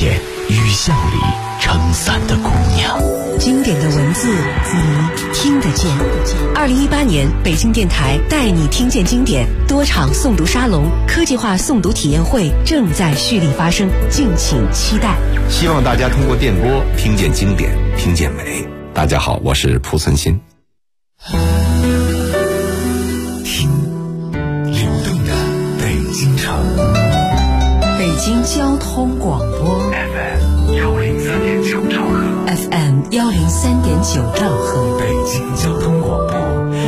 见雨巷里撑伞的姑娘， 经典的文字你听得见。2018年北京电台带你听见经典多场诵读沙龙、科技化诵读体验会正在蓄力发生，敬请期待。 希望大家通过电波听见经典，听见美。大家好，我是蒲存昕。 听流动的北京城， 北京交通广播 FM103.9兆赫 ，FM103.9兆赫， 北京交通广播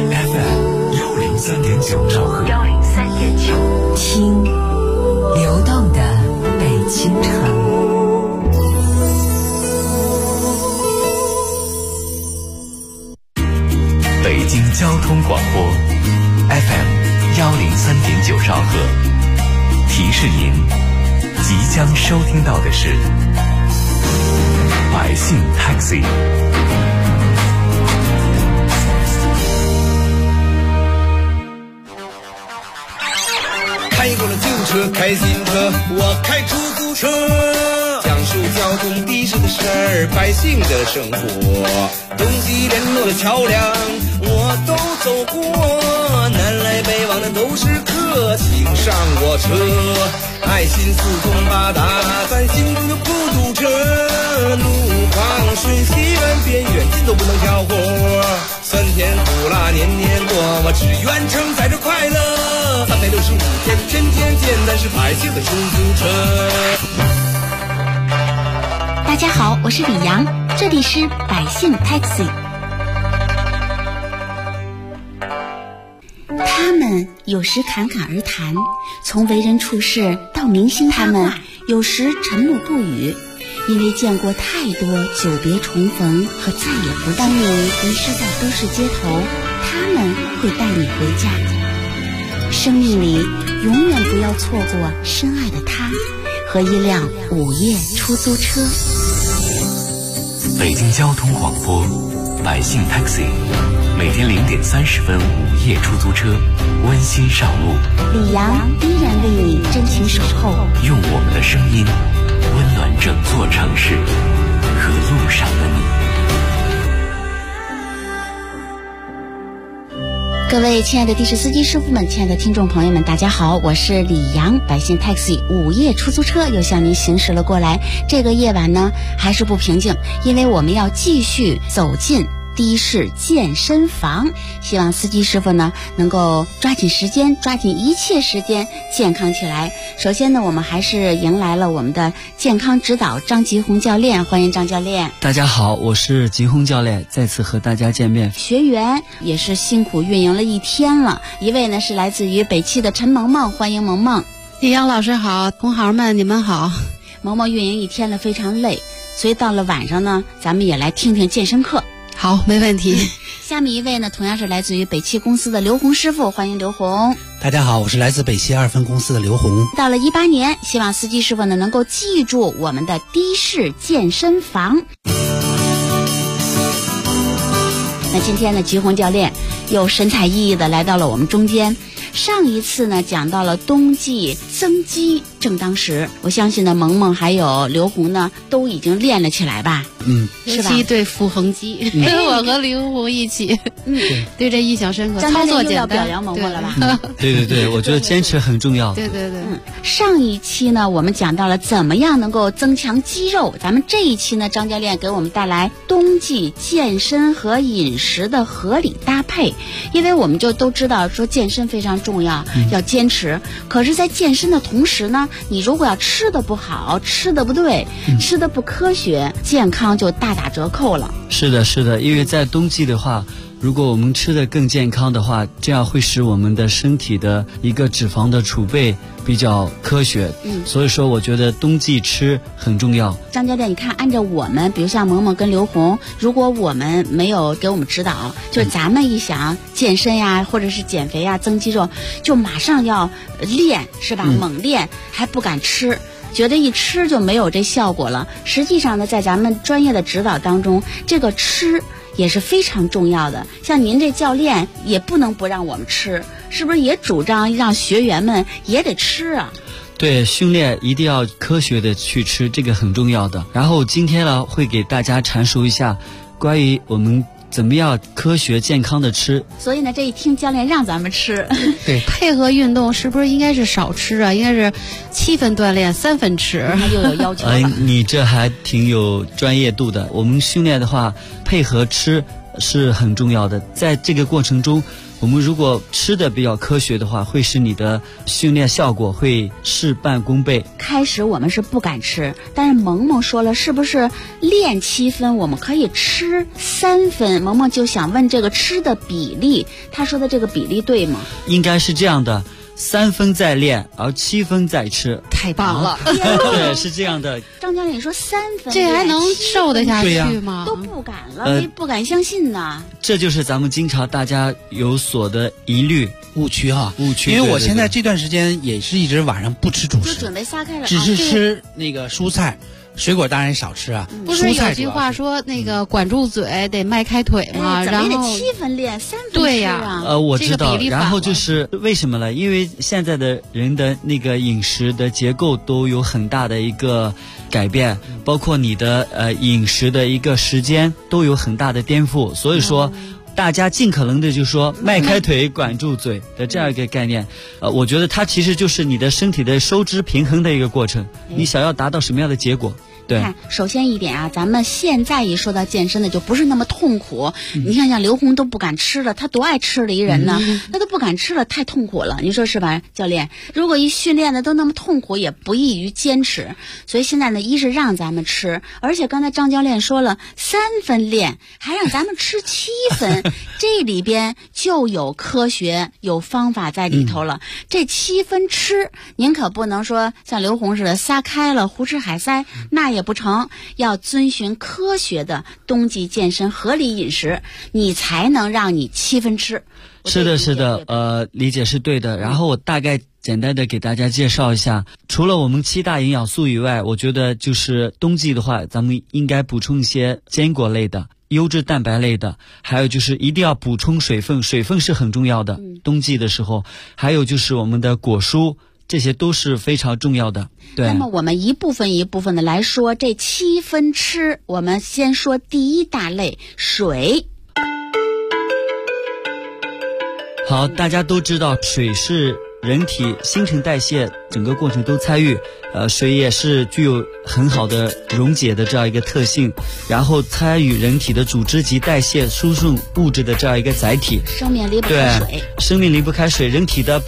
FM103.9兆赫 ，103.9，听流动的北京城。 北京交通广播 FM103.9兆赫，提示您即将收听到的是百姓 Taxi。 开过了旧车，开新车，我开出租车，讲述交通的士的事儿，百姓的生活，东西联络的桥梁我都走过，南来北往的都是客，请上我车，爱心四通八达，咱心中就不堵车，路旁顺西远边远近都不能挑活，酸甜苦辣年年过，我只愿承载着快乐，365天天天见，咱是百姓的出租车。 大家好，我是李阳，这里是百姓 Taxi。 他们有时侃侃而谈，从为人处事到明星他们有时沉默不语，因为见过太多久别重逢和再也不见。当你迷失在都市街头，他们会带你回家。生命里永远不要错过深爱的他和一辆午夜出租车。 北京交通广播百姓 Taxi， 每天0点30分午夜出租车温馨上路， 李阳依然为你真情守候， 用我们的声音温暖整座城市和路上的你。 各位亲爱的的士司机师傅们，亲爱的听众朋友们，大家好，我是李阳，百姓 Taxi 午夜出租车又向您行驶了过来。这个夜晚呢还是不平静，因为我们要继续走进的士健身房，希望司机师傅呢能够抓紧时间，抓紧一切时间健康起来。首先呢，我们还是迎来了我们的健康指导张吉红教练，欢迎张教练。 大家好，我是吉红教练，再次和大家见面。 学员也是辛苦运营了一天了，一位呢是来自于北汽的陈萌萌，欢迎萌萌。 李阳老师好，同行们你们好。 萌萌运营一天了，非常累，所以到了晚上呢，咱们也来听听健身课。 好，没问题。 下面一位呢，同样是来自于北汽公司的刘红师傅，欢迎刘红。 大家好，我是来自北汽2分公司的刘红。 到了18年，希望司机师傅呢能够记住我们的的士健身房。那今天呢，吉红教练又神采奕奕的来到了我们中间。上一次呢讲到了冬季增肌正当时，我相信呢萌萌还有刘红呢都已经练了起来吧？是吧？ 尤其对腹横肌，我和刘红一起，对这印象深刻。操作简单， 要表扬萌萌了吧？ 对，我觉得坚持很重要。 对。 上一期呢我们讲到了怎么样能够增强肌肉，咱们这一期呢张教练给我们带来冬季健身和饮食的合理搭配，因为我们就都知道说健身非常重要，要坚持。可是在健身的同时呢，你如果要吃的不好，吃的不对，吃的不科学，健康就大打折扣了。 是的，因为在冬季的话，如果我们吃的更健康的话，这样会使我们的身体的一个脂肪的储备比较科学。所以说我觉得冬季吃很重要。 张教练，你看按照我们比如像萌萌跟刘红，如果我们没有给我们指导，就是咱们一想健身呀或者是减肥呀增肌肉，就马上要练，是吧？猛练，还不敢吃，觉得一吃就没有这效果了。实际上呢，在咱们专业的指导当中，这个吃也是非常重要的。像您这教练也不能不让我们吃，是不是也主张让学员们也得吃啊？ 对，训练一定要科学的去吃，这个很重要的。然后今天呢，会给大家阐述一下关于我们怎么样科学健康的吃。 所以呢，这一听教练让咱们吃， 对，配合运动是不是应该是少吃啊？应该是7分锻炼3分吃， 他又有要求了。 你这还挺有专业度的。我们训练的话，配合吃是很重要的。在这个过程中，我们如果吃的比较科学的话，会使你的训练效果会事半功倍。 开始我们是不敢吃，但是萌萌说了，是不是练7分我们可以吃3分？萌萌就想问这个吃的比例，他说的这个比例对吗？ 应该是这样的，3分在练，而7分在吃。 太棒了！ 对，是这样的。 张教练说3分， 这还能瘦得下去吗？ 都不敢了，不敢相信呢。 这就是咱们经常大家有所的疑虑、 误区哈， 误区。 因为我现在这段时间也是一直晚上不吃主食， 就准备撒开了， 只是吃那个蔬菜。水果当然少吃啊， 不是有句话说那个管住嘴得迈开腿吗？ 然后7分练3分吃啊。 对呀， 我知道。然后就是为什么呢？因为现在的人的那个饮食的结构都有很大的一个改变，包括你的饮食的一个时间都有很大的颠覆，所以说。大家尽可能的就说迈开腿管住嘴的这样一个概念，我觉得它其实就是你的身体的收支平衡的一个过程，你想要达到什么样的结果。对， 看，首先一点啊，咱们现在一说到健身的就不是那么痛苦。你看像刘红都不敢吃了，他多爱吃的一人呢，他都不敢吃了，太痛苦了，你说是吧，教练？如果一训练的都那么痛苦，也不易于坚持。所以现在呢，一是让咱们吃，而且刚才张教练说了3分练，还让咱们吃7分，这里边就有科学有方法在里头了。这7分吃，您可不能说像刘红似的撒开了胡吃海塞，那也不成，要遵循科学的冬季健身合理饮食，你才能让你7分吃。 是的，是的，理解是对的。然后我大概简单的给大家介绍一下，除了我们7大营养素以外，我觉得就是冬季的话，咱们应该补充一些坚果类的、优质蛋白类的，还有就是一定要补充水分，水分是很重要的。冬季的时候，还有就是我们的果蔬。这些都是非常重要的。对。 那么我们一部分一部分的来说，这7分吃，我们先说第一大类水。 好，大家都知道水是人体新陈代谢整个过程都参与，水也是具有很好的溶解的这样一个特性，然后参与人体的组织及代谢输送物质的这样一个载体。 生命离不开水。 生命离不开水，人体的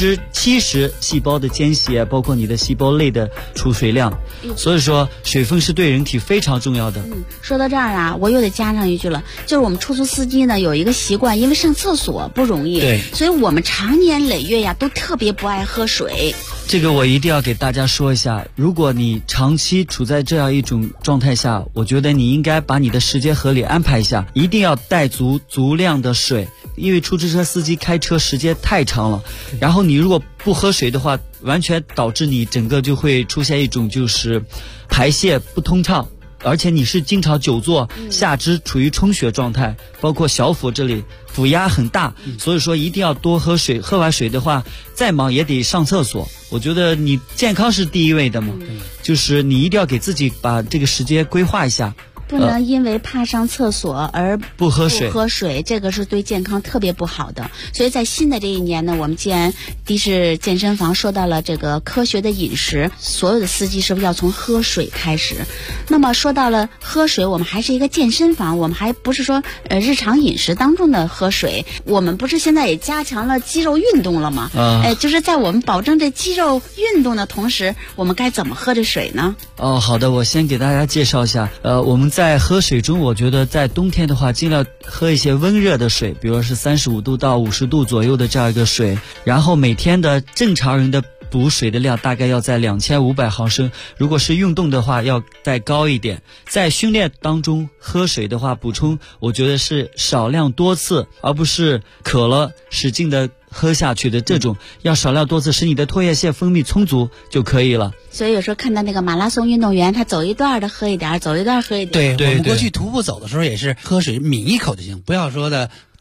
70%细胞的间歇，包括你的细胞类的储水量，所以说水分是对人体非常重要的。 说到这儿啊，我又得加上一句了，就是我们出租司机呢有一个习惯，因为上厕所不容易， 对， 所以我们长年累月呀都特别不爱喝水。 这个我一定要给大家说一下，如果你长期处在这样一种状态下，我觉得你应该把你的时间合理安排一下，一定要带足量的水，因为出租车司机开车时间太长了，然后你如果不喝水的话，完全导致你整个就会出现一种就是排泄不通畅，而且你是经常久坐，下肢处于充血状态，包括小腹这里腹压很大，所以说一定要多喝水，喝完水的话再忙也得上厕所。我觉得你健康是第一位的嘛，就是你一定要给自己把这个时间规划一下， 不能因为怕上厕所而不喝水， 这个是对健康特别不好的。所以在新的这一年呢，我们既然的士健身房说到了这个科学的饮食，所有的司机是不是要从喝水开始？那么说到了喝水，我们还是一个健身房，我们还不是说日常饮食当中的喝水，我们不是现在也加强了肌肉运动了吗？就是在我们保证这肌肉运动的同时，我们该怎么喝这水呢？ 好的，我先给大家介绍一下，我们在喝水中，我觉得在冬天的话，尽量喝一些温热的水，比如说是35度到50度左右的这样一个水，然后每天的正常人的补水的量大概要在2500毫升，如果是运动的话要再高一点。在训练当中喝水的话，补充我觉得是少量多次，而不是渴了使劲的喝下去的这种，要少量多次，使你的唾液腺分泌充足就可以了。 所以有时候看到那个马拉松运动员，他走一段的喝一点，走一段喝一点。 对，我们过去徒步走的时候也是喝水抿一口就行，不要说的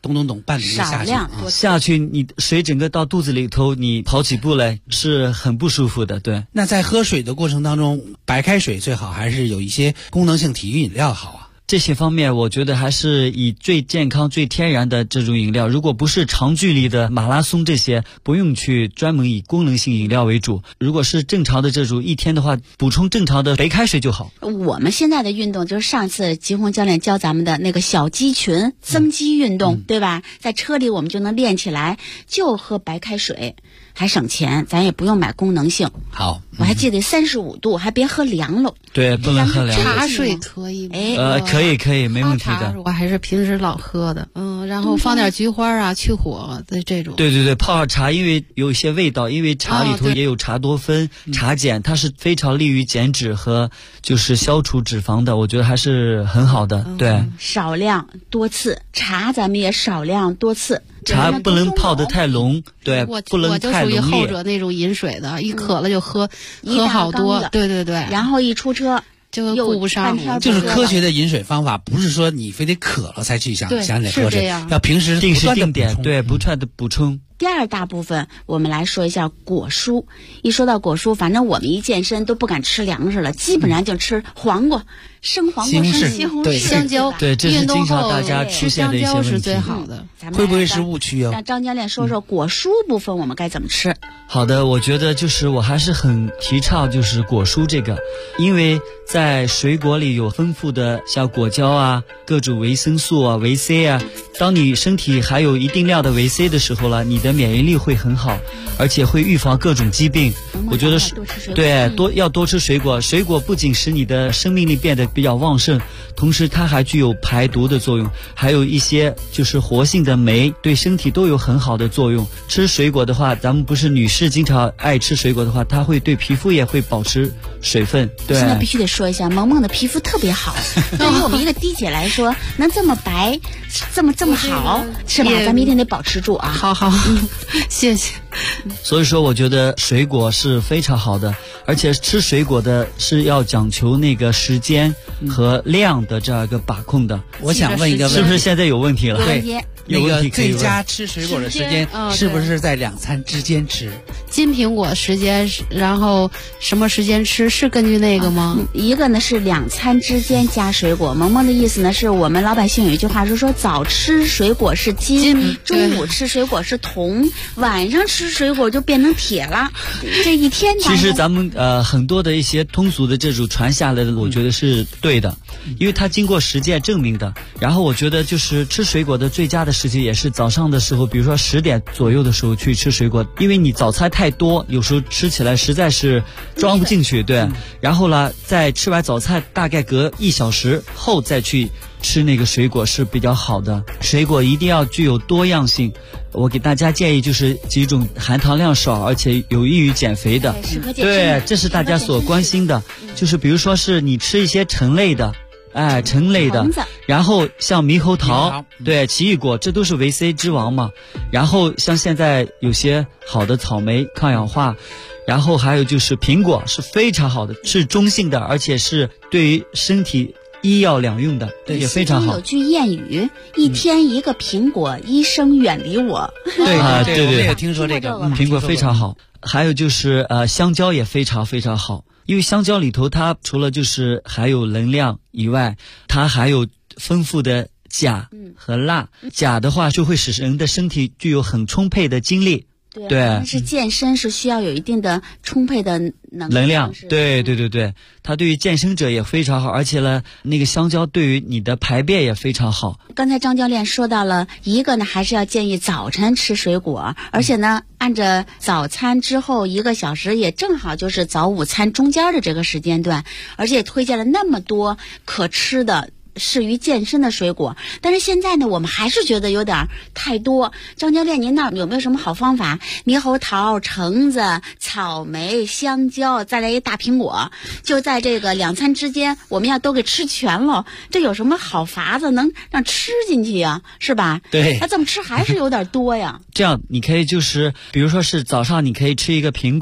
咚拌着下去， 下去你水整个到肚子里头，你跑起步来是很不舒服的。对。 那在喝水的过程当中，白开水最好，还是有一些功能性体育饮料好啊？ 这些方面我觉得还是以最健康最天然的这种饮料，如果不是长距离的马拉松这些，不用去专门以功能性饮料为主，如果是正常的这种一天的话，补充正常的白开水就好。 我们现在的运动就是上次吉红教练教咱们的那个小肌群增肌运动，对吧？在车里我们就能练起来，就喝白开水还省钱，咱也不用买功能性。 好， 我还记得35度，还别喝凉了。 对，不能喝凉。 茶水可以吗？ 可以，没问题的。 我还是平时老喝的，然后放点菊花啊，去火的这种。 对，泡好茶，因为有一些味道，因为茶里头也有茶多酚、茶碱，它是非常利于减脂和就是消除脂肪的，我觉得还是很好的。对， 少量多次，茶咱们也少量多次。 茶不能泡得太浓，对，不能太浓烈。 我就属于后者那种饮水的，一渴了就喝好多。对， 然后一出车就顾不上。 就是科学的饮水方法，不是说你非得渴了才去想得喝水，要平时定时定点，对，不断的补充。 第二大部分，我们来说一下果蔬。一说到果蔬，反正我们一健身都不敢吃粮食了，基本上就吃黄瓜、生黄瓜、生西红柿、 香蕉。 对，这是经常大家出现的一些问题。 是最好的。 会不会是误区啊？ 让张教练说说果蔬部分我们该怎么吃。 好的，我觉得就是我还是很提倡就是果蔬这个，因为在水果里有丰富的像果胶啊、各种维生素啊、维 C 啊，当你身体还有一定量的维 C 的时候了，你的免疫力会很好，而且会预防各种疾病。我觉得是对，要多吃水果。水果不仅使你的生命力变得比较旺盛，同时它还具有排毒的作用，还有一些就是活性的酶，对身体都有很好的作用。吃水果的话，咱们不是女士经常爱吃水果的话，它会对皮肤也会保持水分。对， 现在必须得说一下，萌萌的皮肤特别好，对于我们一个滴姐来说，能这么白，这么好，是吧？咱们一定得保持住啊！ 好，谢谢。 所以说我觉得水果是非常好的，而且吃水果的是要讲求那个时间和量的这样一个把控的。 我想问一个问题， 是不是现在有问题了？ 对，那个最佳吃水果的时间是不是在2餐之间吃？ 金苹果时间，然后什么时间吃是根据那个吗？ 一个呢是2餐之间加水果。萌萌的意思呢是我们老百姓有一句话是说，早吃水果是金，中午吃水果是铜，晚上吃水果就变成铁了。这一天其实咱们很多的一些通俗的这种传下来的，我觉得是对的，因为它经过实践证明的。然后我觉得就是吃水果的最佳的时间也是早上的时候，比如说10点左右的时候去吃水果，因为你早餐太多，有时候吃起来实在是装不进去，对。然后呢，在吃完早餐大概隔1小时后再去吃那个水果是比较好的。水果一定要具有多样性，我给大家建议就是几种含糖量少而且有益于减肥的。对，这是大家所关心的，就是比如说是你吃一些橙类的，橙类的，然后像猕猴桃，对，奇异果，这都是维 C 之王嘛。然后像现在有些好的草莓抗氧化，然后还有就是苹果是非常好的，是中性的，而且是对于身体医药两用的，对，也非常好。 有句谚语，一天一个苹果，医生远离我。 对， 我也听说这个， 苹果非常好。还有就是香蕉也非常非常好，因为香蕉里头它除了就是还有能量以外，它还有丰富的钾和钠。钾的话就会使人的身体具有很充沛的精力。对， 但是健身是需要有一定的充沛的能量。 对，它对于健身者也非常好，而且呢，那个香蕉对于你的排便也非常好。 刚才张教练说到了一个呢，还是要建议早晨吃水果，而且呢，按着早餐之后1个小时，也正好就是早午餐中间的这个时间段，而且也推荐了那么多可吃的适于健身的水果。但是现在呢，我们还是觉得有点太多。张教练，您那有没有什么好方法？猕猴桃、橙子、草莓、香蕉，再来一大苹果，就在这个2餐之间，我们要都给吃全了。这有什么好法子能让吃进去呀？是吧？ 对， 那这么吃还是有点多呀。 这样你可以就是比如说是早上你可以吃一个苹果，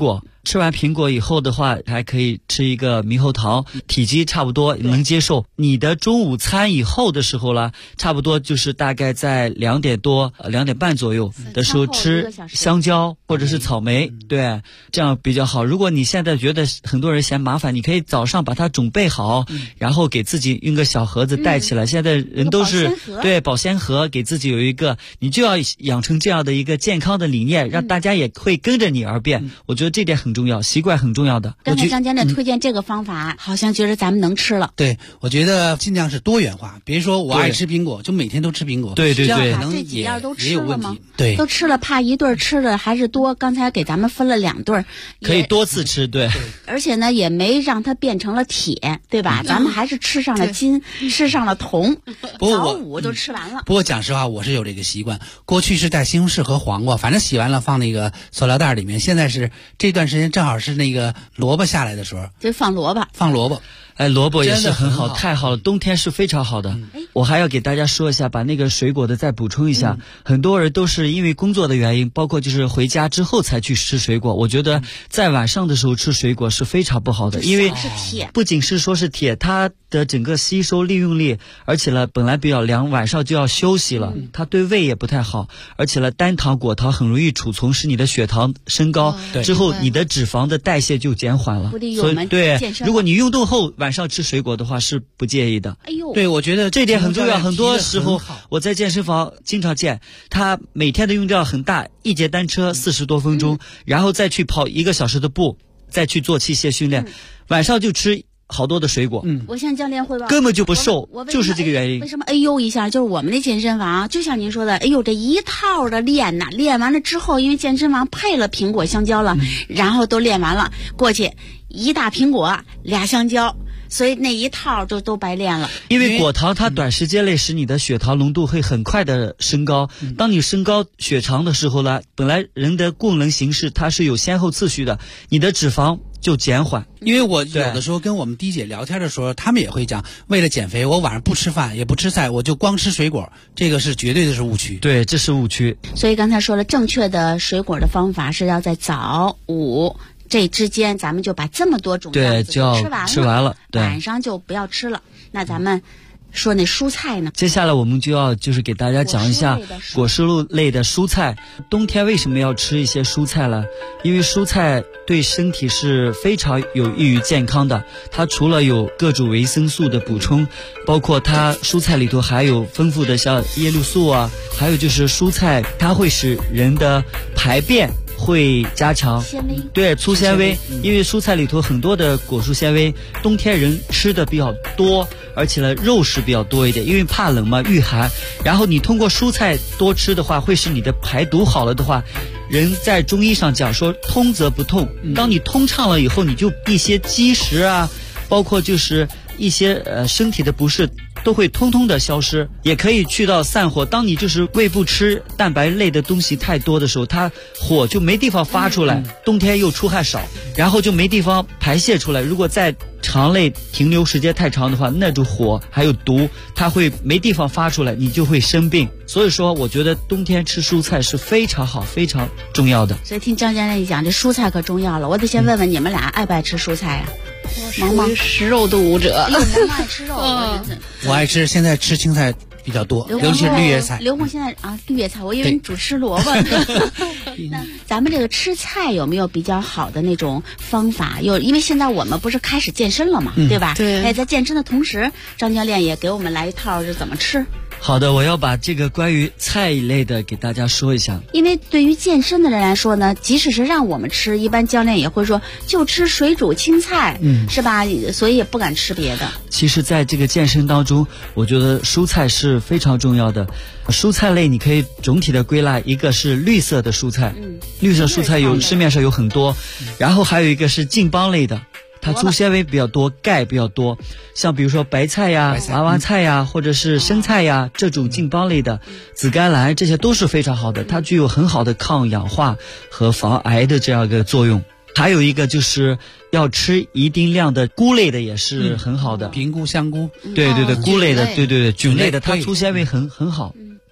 吃完苹果以后的话，还可以吃一个猕猴桃，体积差不多能接受。你的中午餐以后的时候了，差不多就是大概在2点多、2点半左右的时候吃香蕉或者是草莓，对，这样比较好。如果你现在觉得很多人嫌麻烦，你可以早上把它准备好，然后给自己用个小盒子带起来。现在人都是对保鲜盒，给自己有一个，你就要养成这样的一个健康的理念，让大家也会跟着你而变。我觉得这点很重要，习惯很重要的。 刚才张教练推荐这个方法，好像觉得咱们能吃了。 对，我觉得尽量是多元化，别说我爱吃苹果，就每天都吃苹果。 对对对， 可能这几样都吃了吗？ 对， 都吃了，怕一顿吃的还是多。刚才给咱们分了2顿， 可以多次吃，对。 而且呢，也没让它变成了铁，对吧？咱们还是吃上了金，吃上了铜。早午就吃完了。 不过讲实话，我是有这个习惯。过去是带西红柿和黄瓜，反正洗完了放那个塑料袋里面。现在是这段时间正好是那个萝卜下来的时候， 就放萝卜。 放萝卜。 哎，萝卜也是很好，太好了，冬天是非常好的。我还要给大家说一下，把那个水果的再补充一下。很多人都是因为工作的原因，包括就是回家之后才去吃水果。我觉得在晚上的时候吃水果是非常不好的，因为不仅是说是铁，它的整个吸收利用率，而且呢本来比较凉，晚上就要休息了，它对胃也不太好，而且呢单糖果糖很容易储存，使你的血糖升高，之后你的脂肪的代谢就减缓了。所以对，如果你运动后晚上吃水果的话是不建议的。 哎呦， 对，我觉得这点很重要。很多时候我在健身房经常见他每天的运动量很大，一节单车40多分钟，然后再去跑1个小时的步，再去做器械训练，晚上就吃好多的水果。 我向教练汇报， 根本就不瘦，就是这个原因。 为什么哎呦一下？就是我们的健身房，就像您说的，哎呦这一套的练呐，练完了之后，因为健身房配了苹果、香蕉了，然后都练完了，过去1大苹果2香蕉。所以那一套就都白练了。 因为果糖它短时间内使你的血糖浓度会很快的升高，当你升高血糖的时候呢，本来人的功能形式它是有先后次序的，你的脂肪就减缓。 因为我有的时候跟我们滴姐聊天的时候，他们也会讲，为了减肥，我晚上不吃饭也不吃菜，我就光吃水果，这个是绝对的是误区。 对，这是误区。 所以刚才说了，正确的水果的方法是要在早午这之间，咱们就把这么多种样子吃完了，晚上就不要吃了。那咱们说那蔬菜呢？ 接下来我们就要就是给大家讲一下果蔬类的蔬菜。冬天为什么要吃一些蔬菜呢？因为蔬菜对身体是非常有益于健康的。它除了有各种维生素的补充，包括它蔬菜里头还有丰富的像叶绿素啊，还有就是蔬菜它会使人的排便会加强纤维， 对，粗纤维，因为蔬菜里头很多的果蔬纤维，冬天人吃的比较多，而且呢肉食比较多一点，因为怕冷嘛，御寒。然后你通过蔬菜多吃的话，会使你的排毒好了的话，人在中医上讲说通则不痛，当你通畅了以后，你就一些积食啊，包括就是一些身体的不适都会通通的消失，也可以去到散火。当你就是胃部吃蛋白类的东西太多的时候，它火就没地方发出来，冬天又出汗少，然后就没地方排泄出来。如果在肠内停留时间太长的话，那种火还有毒，它会没地方发出来，你就会生病。所以说我觉得冬天吃蔬菜是非常好非常重要的。 所以听张教练一讲，这蔬菜可重要了。我得先问问你们俩爱不爱吃蔬菜呀？ 我属于食肉动物者。 萌萌爱吃肉， 我爱吃，现在吃青菜比较多，尤其是绿叶菜。 刘红现在啊，绿叶菜，我以为你主吃萝卜。那咱们这个吃菜有没有比较好的那种方法？因为现在我们不是开始健身了嘛，对吧？ 对。 哎，在健身的同时，张教练也给我们来一套是怎么吃。 好的，我要把这个关于菜一类的给大家说一下。 因为对于健身的人来说呢，即使是让我们吃，一般教练也会说就吃水煮青菜，是吧？所以也不敢吃别的。 其实在这个健身当中，我觉得蔬菜是非常重要的。蔬菜类你可以总体的归纳，一个是绿色的蔬菜，绿色蔬菜市面上有很多，然后还有一个是劲帮类的，它粗纤维比较多，钙比较多，像比如说白菜呀、娃娃菜呀，或者是生菜呀，这种劲帮类的，紫甘蓝，这些都是非常好的，它具有很好的抗氧化和防癌的这样一个作用。还有一个就是要吃一定量的菇类的也是很好的， 平菇、香菇， 对对对，菇类的，对对对，菌类的，它粗纤维很好。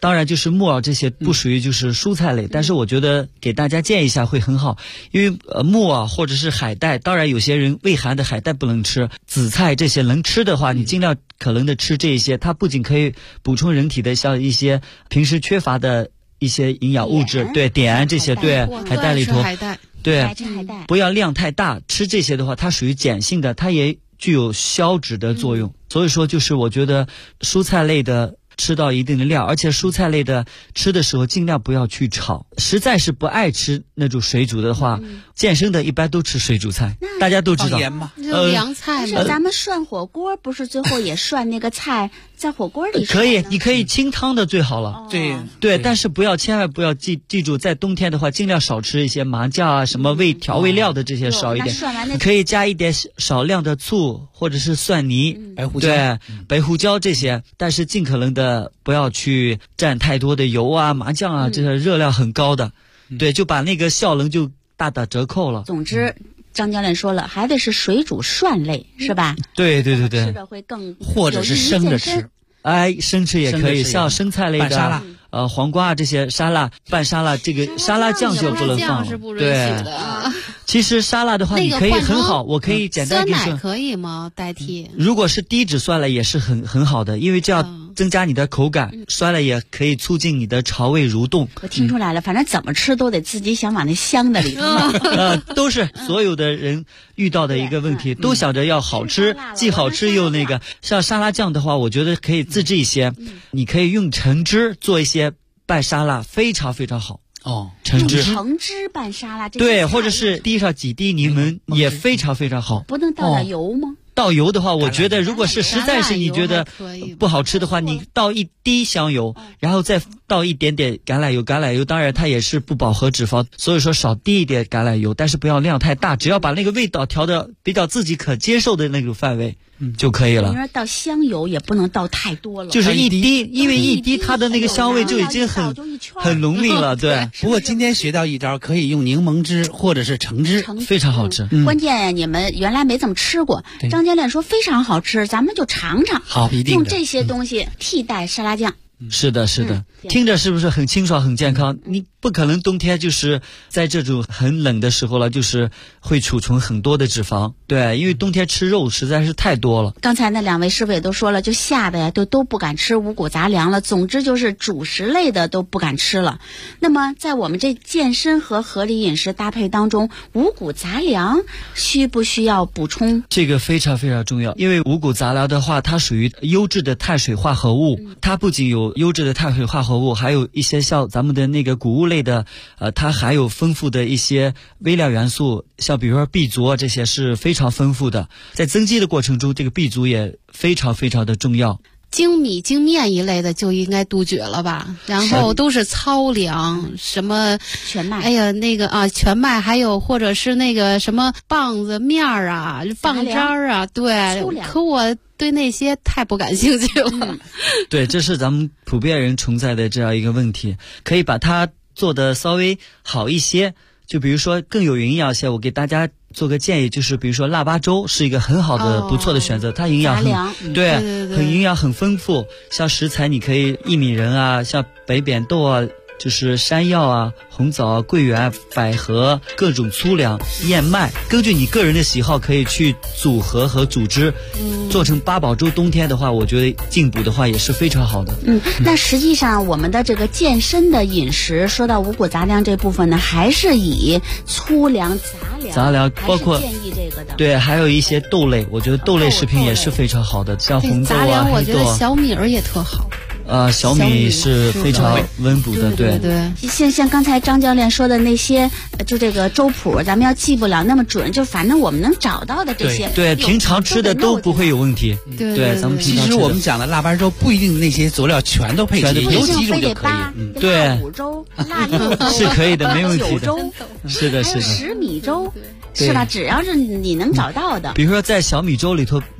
当然就是木耳这些不属于就是蔬菜类，但是我觉得给大家建议一下会很好，因为木耳或者是海带，当然有些人胃寒的海带不能吃，紫菜这些能吃的话，你尽量可能的吃这一些，它不仅可以补充人体的像一些平时缺乏的一些营养物质，对，碘这些，对，海带里头，对，不要量太大，吃这些的话，它属于碱性的，它也具有消脂的作用，所以说就是我觉得蔬菜类的吃到一定的量，而且蔬菜类的吃的时候尽量不要去炒，实在是不爱吃那种水煮的话，健身的一般都吃水煮菜，大家都知道。 盐嘛， 凉菜嘛。咱们涮火锅不是最后也涮那个菜在火锅里？ 可以，你可以清汤的最好了。对，但是千万不要记住，在冬天的话尽量少吃一些麻酱啊，什么调味料的这些少一点。你可以加一点少量的醋或者是蒜泥、白胡椒这些，但是尽可能的不要去蘸太多的油啊、麻酱啊，这些热量很高的，对，就把那个效能就大打折扣了。 总之，张教练说了，还得是水煮涮类，是吧？ 对， 吃的会更， 或者是生着吃。 生吃也可以，像生菜类的沙拉， 黄瓜这些沙拉、拌沙拉，这个沙拉酱就不能放。对，其实沙拉的话，你可以很好，我可以简单酸奶可以吗？代替？ 如果是低脂酸奶也是很好的，因为这样增加你的口感，酸奶也可以促进你的肠胃蠕动。 我听出来了，反正怎么吃都得自己想往那香的里头。 都是所有的人遇到的一个问题，都想着要好吃，既好吃又那个。像沙拉酱的话，我觉得可以自制一些，你可以用橙汁做一些拌沙拉，非常非常好。橙汁拌沙拉， 对，或者是滴上几滴柠檬也非常非常好。 不能倒点油吗？ 倒油的话，我觉得如果是实在是你觉得不好吃的话，你倒一滴香油，然后再倒一点点橄榄油。橄榄油当然它也是不饱和脂肪，所以说少滴一点橄榄油，但是不要量太大，只要把那个味道调的比较自己可接受的那种范围就可以了。 你说倒香油也不能倒太多了， 就是一滴，因为一滴它的那个香味就已经很浓密了。对， 不过今天学到一招，可以用柠檬汁或者是橙汁， 非常好吃。 关键你们原来没怎么吃过，张教练说非常好吃，咱们就尝尝。 好，一定用这些东西替代沙拉酱。 是的，听着是不是很清爽很健康？你不可能冬天就是在这种很冷的时候了，就是会储存很多的脂肪。对，因为冬天吃肉实在是太多了。 刚才那两位师傅也都说了，就吓得呀都不敢吃五谷杂粮了，总之就是主食类的都不敢吃了。那么在我们这健身和合理饮食搭配当中，五谷杂粮需不需要补充？ 这个非常非常重要，因为五谷杂粮的话，它属于优质的碳水化合物，它不仅有优质的碳水化合物，还有一些像咱们的那个谷物类的，它含有丰富的一些微量元素，像比如说 B 族啊，这些是非常丰富的。在增肌的过程中，这个 B 族也非常非常的重要。 精米精面一类的就应该杜绝了吧，然后都是糙粮，什么全麦， 哎呀那个全麦，还有或者是那个什么棒子面啊、棒渣啊，对，可我对那些太不感兴趣了。 对，这是咱们普遍人存在的这样一个问题，可以把它做得稍微好一些，就比如说更有营养些，我给大家做个建议，就是比如说腊八粥是一个很好的不错的选择，它营养对，很营养很丰富。像食材你可以薏米仁啊，像北扁豆啊，就是山药啊、红枣啊、桂圆、百合、各种粗粮、燕麦，根据你个人的喜好可以去组合和组织，做成八宝粥。冬天的话，我觉得进补的话也是非常好的。 那实际上我们的这个健身的饮食，说到五谷杂粮这部分呢，还是以粗粮、 杂粮包括建议这个的。 对，还有一些豆类，我觉得豆类食品也是非常好的，像红豆啊、 杂粮我觉得黑豆啊。 小米儿也特好。 小米是非常温补的，对。 像刚才张教练说的那些，就这个粥谱，咱们要记不了那么准，就反正我们能找到的这些， 对，平常吃的都不会有问题。对，咱们平常其实我们讲的腊八粥不一定那些佐料全都配齐，有几种就可以。 对， 五粥、腊肉粥是可以的，没问题的。是的， 还有十米粥。是吧？只要是你能找到的， 比如说在小米粥里头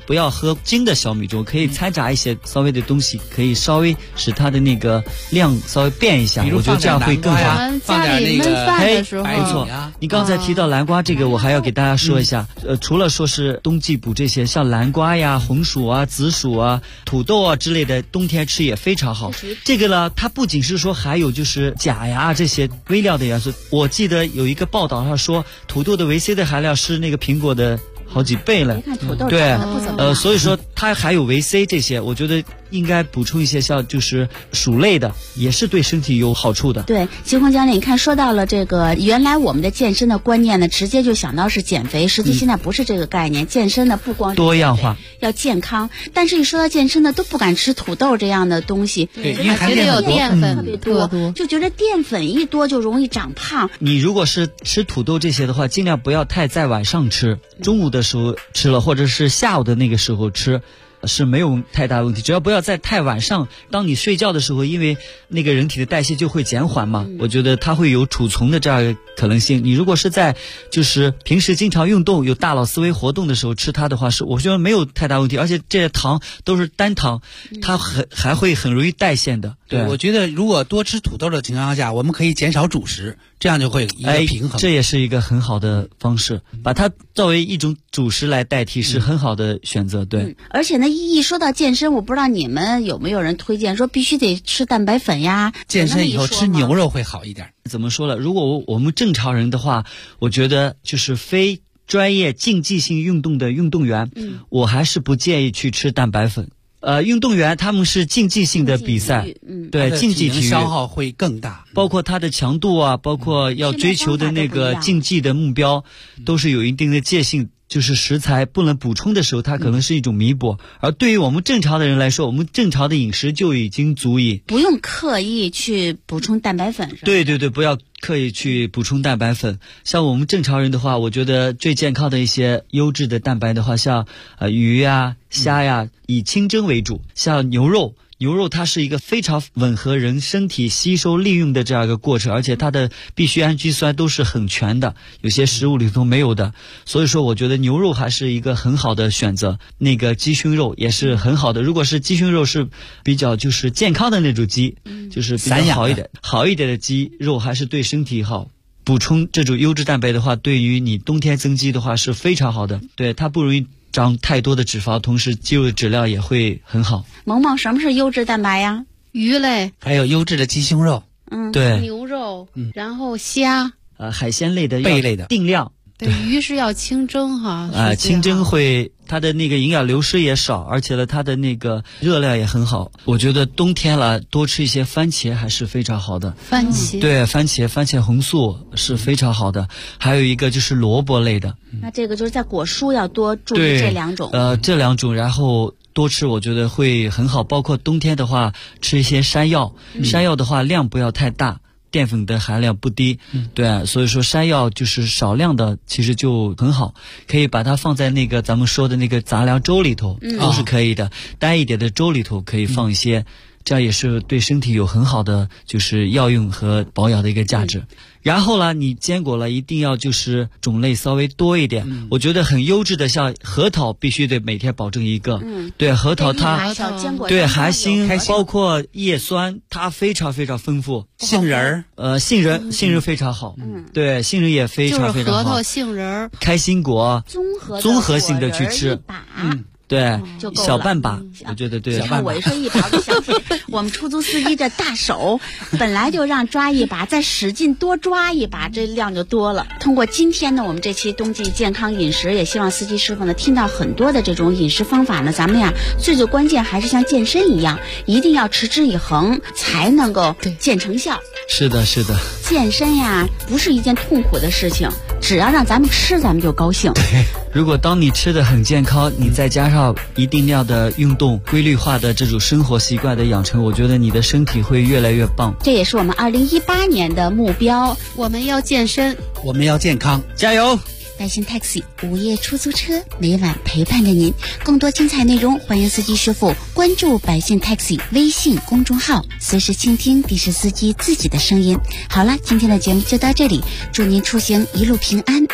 不要喝精的小米粥，可以掺杂一些稍微的东西，可以稍微使它的那个量稍微变一下，我觉得这样会更好。 我们家里焖饭的时候， 没错。你刚才提到南瓜这个，我还要给大家说一下，除了说是冬季补这些，像南瓜呀、红薯啊、紫薯啊、土豆啊之类的，冬天吃也非常好。这个呢，它不仅是说还有就是钾呀这些微量的元素，我记得有一个报道上说，土豆的维 C 的含量是那个苹果的好几倍了。对，所以说它还有维 C 这些，我觉得应该补充一些像就是薯类的，也是对身体有好处的。 对，齐红教练，你看说到了这个，原来我们的健身的观念呢，直接就想到是减肥，实际现在不是这个概念。健身呢不光是多样化， 要健康，但是一说到健身呢，都不敢吃土豆这样的东西。 对，因为含有淀粉特别多，就觉得淀粉一多就容易长胖。 你如果是吃土豆这些的话，尽量不要太在晚上吃，中午的时候吃了，或者是下午的那个时候吃。是没有太大问题，只要不要在太晚上，当你睡觉的时候，因为那个人体的代谢就会减缓嘛，我觉得它会有储存的这样一个可能性。你如果是在就是平时经常运动有大脑思维活动的时候吃它的话，是我觉得没有太大问题，而且这些糖都是单糖，它还会很容易代谢的。 对，我觉得如果多吃土豆的情况下，我们可以减少主食，这样就会一个平衡。 这也是一个很好的方式，把它作为一种主食来代替是很好的选择。对， 而且呢，一说到健身，我不知道你们有没有人推荐说必须得吃蛋白粉呀？ 健身以后吃牛肉会好一点。 怎么说了？如果我们正常人的话，我觉得就是非专业竞技性运动的运动员，我还是不建议去吃蛋白粉。运动员他们是竞技性的比赛，对，竞技体育消耗会更大， 包括它的强度啊，包括要追求的那个竞技的目标，都是有一定的界性。就是食材不能补充的时候，它可能是一种弥补。而对于我们正常的人来说，我们正常的饮食就已经足以， 不用刻意去补充蛋白粉。 对，不要刻意去补充蛋白粉。像我们正常人的话，我觉得最健康的一些优质的蛋白的话，像鱼呀、虾呀，以清蒸为主。像牛肉它是一个非常吻合人身体吸收利用的这样一个过程，而且它的必需氨基酸都是很全的，有些食物里头没有的。所以说我觉得牛肉还是一个很好的选择，那个鸡胸肉也是很好的。如果是鸡胸肉是比较就是健康的那种鸡，就是比较好一点的鸡肉，还是对身体好。补充这种优质蛋白的话，对于你冬天增肌的话是非常好的。对，它不容易长太多的脂肪，同时肌肉的质量也会很好。 萌萌，什么是优质蛋白呀？ 鱼类， 还有优质的鸡胸肉， 对， 牛肉，然后虾， 海鲜类的、 贝类的定量。 对，鱼是要清蒸哈。 清蒸会它的那个营养流失也少，而且呢它的那个热量也很好。我觉得冬天了多吃一些番茄还是非常好的。 番茄， 对，番茄红素是非常好的。还有一个就是萝卜类的。 那这个就是在果蔬要多注意这两种。 这两种，然后多吃我觉得会很好。包括冬天的话吃一些山药，山药的话量不要太大，淀粉的含量不低，对，所以说山药就是少量的其实就很好，可以把它放在那个咱们说的那个杂粮粥里头，都是可以的。淡一点的粥里头可以放一些，这样也是对身体有很好的就是药用和保养的一个价值。然后呢，你坚果了一定要就是种类稍微多一点。我觉得很优质的像核桃必须得每天保证一个。对，核桃它对含锌包括叶酸，它非常非常丰富。 杏仁杏仁非常好。对，杏仁也非常非常好。 就是核桃、杏仁、 开心果，综合性的去吃。对，小半把，我觉得对。 你看我一说一把，我就想起我们出租司机这大手，本来就让抓一把，再使劲多抓一把，这量就多了。通过今天呢，我们这期冬季健康饮食，也希望司机师傅呢听到很多的这种饮食方法呢，咱们呀最关键还是像健身一样，一定要持之以恒，才能够见成效。 是的， 健身呀不是一件痛苦的事情，只要让咱们吃，咱们就高兴。 如果当你吃的很健康，你再加上一定量的运动、规律化的这种生活习惯的养成，我觉得你的身体会越来越棒。 这也是我们2018年的目标。 我们要健身， 我们要健康， 加油！ 百姓 Taxi 午夜出租车，每晚陪伴着您。更多精彩内容，欢迎司机师傅关注百姓 Taxi 微信公众号，随时倾听的士司机自己的声音。好了，今天的节目就到这里，祝您出行一路平安。